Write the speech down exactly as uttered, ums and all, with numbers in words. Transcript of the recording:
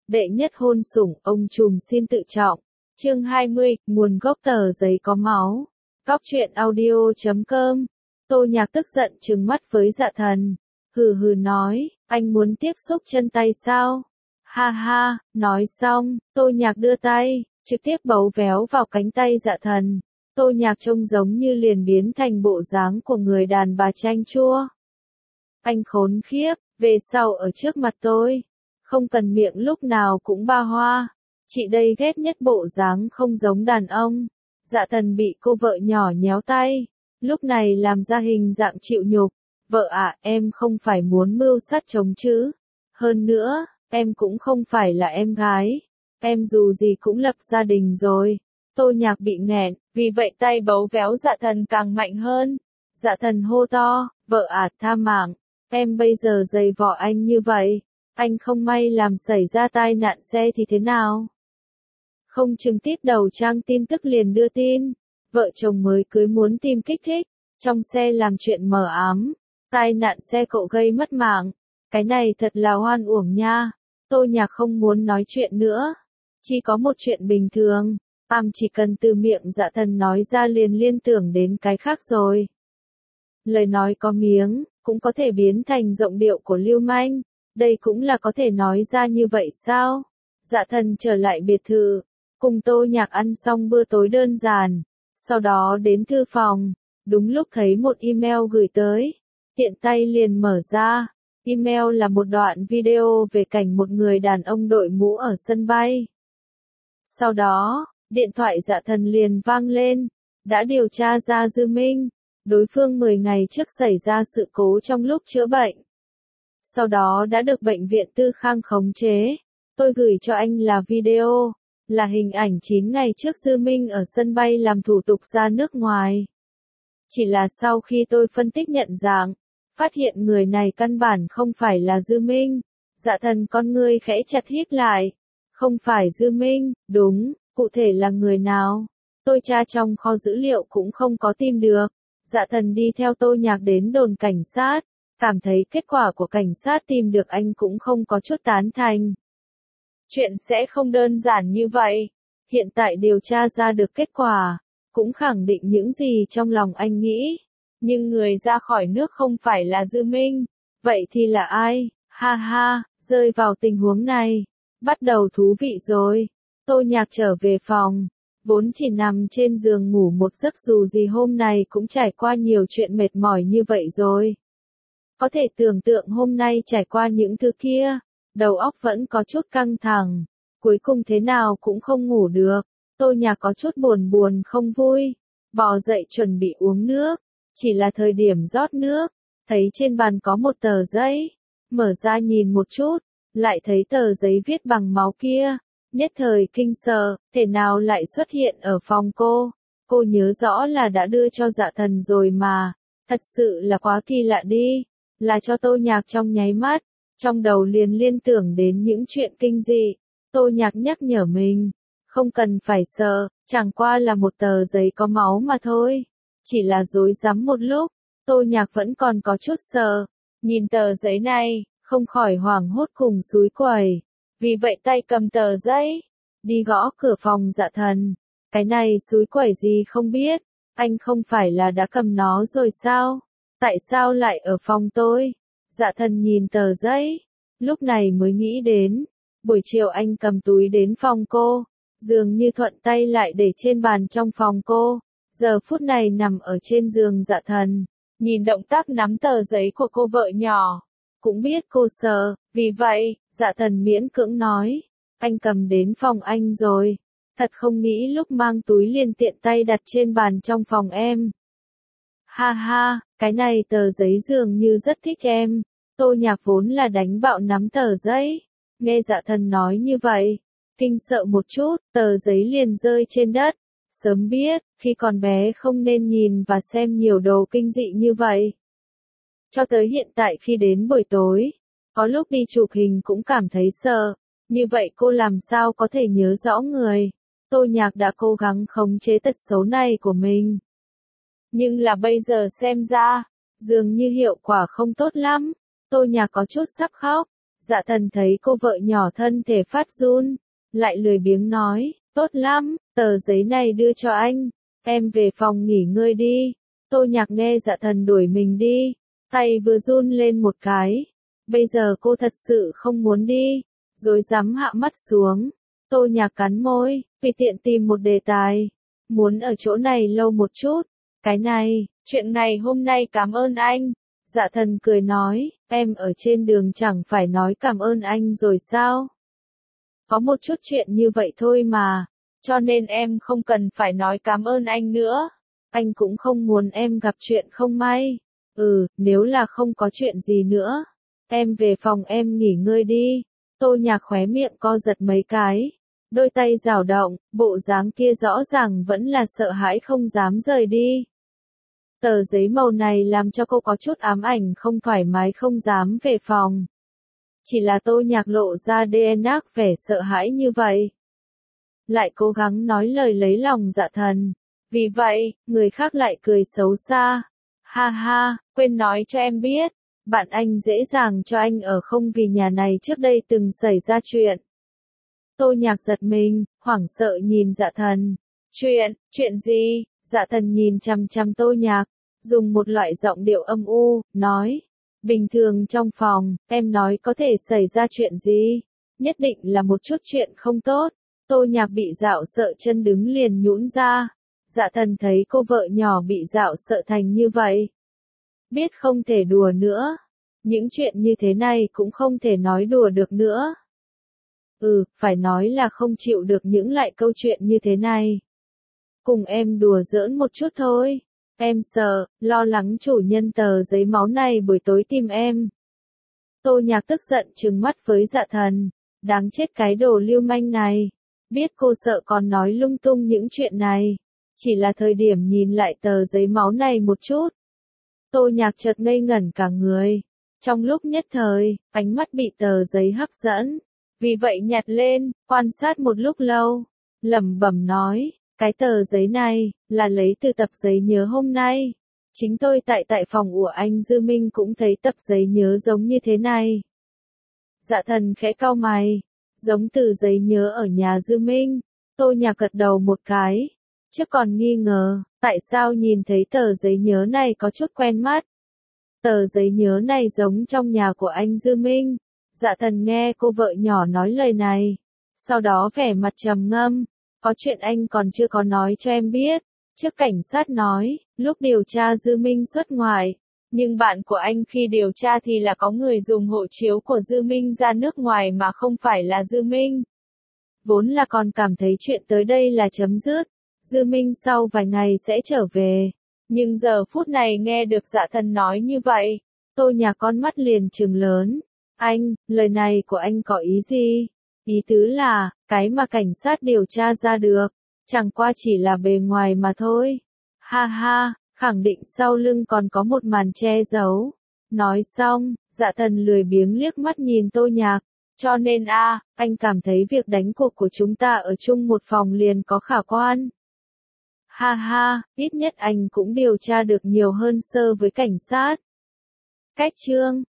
Đệ nhất hôn sủng, ông trùm xin tự trọng. Chương hai mươi, nguồn gốc tờ giấy có máu. Góc truyện audio chấm com. Tô Nhạc tức giận trừng mắt với Dạ Thần. Hừ hừ nói, anh muốn tiếp xúc chân tay sao? Ha ha, nói xong, Tô Nhạc đưa tay, trực tiếp bấu véo vào cánh tay Dạ Thần. Tô Nhạc trông giống như liền biến thành bộ dáng của người đàn bà chanh chua. Anh khốn khiếp, về sau ở trước mặt tôi, không cần miệng lúc nào cũng ba hoa. Chị đây ghét nhất bộ dáng không giống đàn ông. Dạ Thần bị cô vợ nhỏ nhéo tay, lúc này làm ra hình dạng chịu nhục. Vợ ạ, em không phải muốn mưu sát chồng chứ. Hơn nữa, em cũng không phải là em gái. Em dù gì cũng lập gia đình rồi. Tô Nhạc bị nghẹn, vì vậy tay bấu véo Dạ Thần càng mạnh hơn. Dạ Thần hô to, vợ ạ, tha mạng. Em bây giờ giày vò anh như vậy, anh không may làm xảy ra tai nạn xe thì thế nào? Không chừng tiếp đầu trang tin tức liền đưa tin, vợ chồng mới cưới muốn tìm kích thích, trong xe làm chuyện mờ ám, tai nạn xe cộ gây mất mạng. Cái này thật là hoan uổng nha. Tô Nhạc không muốn nói chuyện nữa. Chỉ có một chuyện bình thường, am chỉ cần từ miệng Dạ Thần nói ra liền liên tưởng đến cái khác rồi. Lời nói có miếng, cũng có thể biến thành giọng điệu của lưu manh. Đây cũng là có thể nói ra như vậy sao? Dạ Thần trở lại biệt thự, cùng Tô Nhạc ăn xong bữa tối đơn giản, sau đó đến thư phòng, đúng lúc thấy một email gửi tới, tiện tay liền mở ra. Email là một đoạn video về cảnh một người đàn ông đội mũ ở sân bay. Sau đó, điện thoại Dạ Thần liền vang lên, đã điều tra ra Dư Minh, đối phương mười ngày trước xảy ra sự cố trong lúc chữa bệnh. Sau đó đã được bệnh viện Tư Khang khống chế. Tôi gửi cho anh là video, là hình ảnh chín ngày trước Dư Minh ở sân bay làm thủ tục ra nước ngoài. Chỉ là sau khi tôi phân tích nhận dạng, phát hiện người này căn bản không phải là Dư Minh. Dạ Thần con ngươi khẽ chặt híp lại. Không phải Dư Minh, đúng, cụ thể là người nào? Tôi tra trong kho dữ liệu cũng không có tìm được. Dạ Thần đi theo Tô Nhạc đến đồn cảnh sát, cảm thấy kết quả của cảnh sát tìm được anh cũng không có chút tán thành. Chuyện sẽ không đơn giản như vậy. Hiện tại điều tra ra được kết quả, cũng khẳng định những gì trong lòng anh nghĩ. Nhưng người ra khỏi nước không phải là Dư Minh. Vậy thì là ai? Ha ha, rơi vào tình huống này. Bắt đầu thú vị rồi. Tô Nhạc trở về phòng, vốn chỉ nằm trên giường ngủ một giấc dù gì hôm nay cũng trải qua nhiều chuyện mệt mỏi như vậy rồi. Có thể tưởng tượng hôm nay trải qua những thứ kia, đầu óc vẫn có chút căng thẳng, cuối cùng thế nào cũng không ngủ được. Tô Nhạc có chút buồn buồn không vui, bò dậy chuẩn bị uống nước, chỉ là thời điểm rót nước, thấy trên bàn có một tờ giấy, mở ra nhìn một chút, lại thấy tờ giấy viết bằng máu kia, nhất thời kinh sợ, thể nào lại xuất hiện ở phòng cô. Cô nhớ rõ là đã đưa cho Dạ Thần rồi mà, thật sự là quá kỳ lạ đi. Là cho Tô Nhạc trong nháy mắt, trong đầu liền liên tưởng đến những chuyện kinh dị. Tô Nhạc nhắc nhở mình, không cần phải sợ, chẳng qua là một tờ giấy có máu mà thôi. Chỉ là rối rắm một lúc, Tô Nhạc vẫn còn có chút sợ. Nhìn tờ giấy này, không khỏi hoảng hốt cùng xúi quẩy. Vì vậy tay cầm tờ giấy, đi gõ cửa phòng Dạ Thần. Cái này xúi quẩy gì không biết, anh không phải là đã cầm nó rồi sao? Tại sao lại ở phòng tôi? Dạ Thần nhìn tờ giấy, lúc này mới nghĩ đến, buổi chiều anh cầm túi đến phòng cô, dường như thuận tay lại để trên bàn trong phòng cô, giờ phút này nằm ở trên giường Dạ Thần, nhìn động tác nắm tờ giấy của cô vợ nhỏ, cũng biết cô sợ, vì vậy, Dạ Thần miễn cưỡng nói, anh cầm đến phòng anh rồi, thật không nghĩ lúc mang túi liền tiện tay đặt trên bàn trong phòng em. Ha ha, cái này tờ giấy dường như rất thích em. Tô Nhạc vốn là đánh bạo nắm tờ giấy, nghe Dạ Thần nói như vậy, kinh sợ một chút, tờ giấy liền rơi trên đất. Sớm biết, khi còn bé không nên nhìn và xem nhiều đồ kinh dị như vậy. Cho tới hiện tại khi đến buổi tối, có lúc đi chụp hình cũng cảm thấy sợ, như vậy cô làm sao có thể nhớ rõ người. Tô Nhạc đã cố gắng khống chế tật xấu này của mình. Nhưng là bây giờ xem ra, dường như hiệu quả không tốt lắm. Tô Nhạc có chút sắp khóc. Dạ thần thấy cô vợ nhỏ thân thể phát run, lại lười biếng nói, tốt lắm, tờ giấy này đưa cho anh, em về phòng nghỉ ngơi đi. Tô Nhạc nghe dạ thần đuổi mình đi, tay vừa run lên một cái. Bây giờ cô thật sự không muốn đi, rồi dám hạ mắt xuống. Tô Nhạc cắn môi, tùy tiện tìm một đề tài. Muốn ở chỗ này lâu một chút. Cái này, chuyện ngày hôm nay cảm ơn anh. Dạ thần cười nói, em ở trên đường chẳng phải nói cảm ơn anh rồi sao? Có một chút chuyện như vậy thôi mà, cho nên em không cần phải nói cảm ơn anh nữa. Anh cũng không muốn em gặp chuyện không may. Ừ, nếu là không có chuyện gì nữa, em về phòng em nghỉ ngơi đi. Tô Nhạc khóe miệng co giật mấy cái, đôi tay dao động, bộ dáng kia rõ ràng vẫn là sợ hãi không dám rời đi. Tờ giấy màu này làm cho cô có chút ám ảnh không thoải mái không dám về phòng. Chỉ là Tô Nhạc lộ ra đê en ác vẻ sợ hãi như vậy. Lại cố gắng nói lời lấy lòng dạ thần. Vì vậy, người khác lại cười xấu xa. Ha ha, quên nói cho em biết, bạn anh dễ dàng cho anh ở không vì nhà này trước đây từng xảy ra chuyện. Tô Nhạc giật mình, hoảng sợ nhìn dạ thần. Chuyện, chuyện gì? Dạ thần nhìn chằm chằm Tô Nhạc, dùng một loại giọng điệu âm u, nói. Bình thường trong phòng, em nói có thể xảy ra chuyện gì? Nhất định là một chút chuyện không tốt. Tô Nhạc bị dạo sợ chân đứng liền nhũn ra. Dạ thần thấy cô vợ nhỏ bị dạo sợ thành như vậy. Biết không thể đùa nữa. Những chuyện như thế này cũng không thể nói đùa được nữa. Ừ, phải nói là không chịu được những lại câu chuyện như thế này. Cùng em đùa giỡn một chút thôi. Em sợ, lo lắng chủ nhân tờ giấy máu này buổi tối tìm em. Tô Nhạc tức giận trừng mắt với dạ thần. Đáng chết cái đồ lưu manh này. Biết cô sợ còn nói lung tung những chuyện này. Chỉ là thời điểm nhìn lại tờ giấy máu này một chút. Tô Nhạc chợt ngây ngẩn cả người. Trong lúc nhất thời, ánh mắt bị tờ giấy hấp dẫn. Vì vậy nhặt lên, quan sát một lúc lâu. Lẩm bẩm nói, cái tờ giấy này, là lấy từ tập giấy nhớ hôm nay. Chính tôi tại tại phòng của anh Dư Minh cũng thấy tập giấy nhớ giống như thế này. Dạ thần khẽ cau mày, giống từ giấy nhớ ở nhà Dư Minh. Tô Nhạc gật đầu một cái. Chứ còn nghi ngờ, tại sao nhìn thấy tờ giấy nhớ này có chút quen mắt. Tờ giấy nhớ này giống trong nhà của anh Dư Minh. Dạ thần nghe cô vợ nhỏ nói lời này. Sau đó vẻ mặt trầm ngâm. Có chuyện anh còn chưa có nói cho em biết. Trước cảnh sát nói, lúc điều tra Dư Minh xuất ngoại. Nhưng bạn của anh khi điều tra thì là có người dùng hộ chiếu của Dư Minh ra nước ngoài mà không phải là Dư Minh. Vốn là còn cảm thấy chuyện tới đây là chấm dứt. Dư Minh sau vài ngày sẽ trở về. Nhưng giờ phút này nghe được dạ thần nói như vậy. Tô Nhạc con mắt liền trừng lớn. Anh, lời này của anh có ý gì? Ý tứ là, cái mà cảnh sát điều tra ra được, chẳng qua chỉ là bề ngoài mà thôi. Ha ha, khẳng định sau lưng còn có một màn che giấu. Nói xong, dạ thần lười biếng liếc mắt nhìn Tô Nhạc. Cho nên a, anh cảm thấy việc đánh cuộc của chúng ta ở chung một phòng liền có khả quan. Ha ha, ít nhất anh cũng điều tra được nhiều hơn sơ với cảnh sát. Cách chương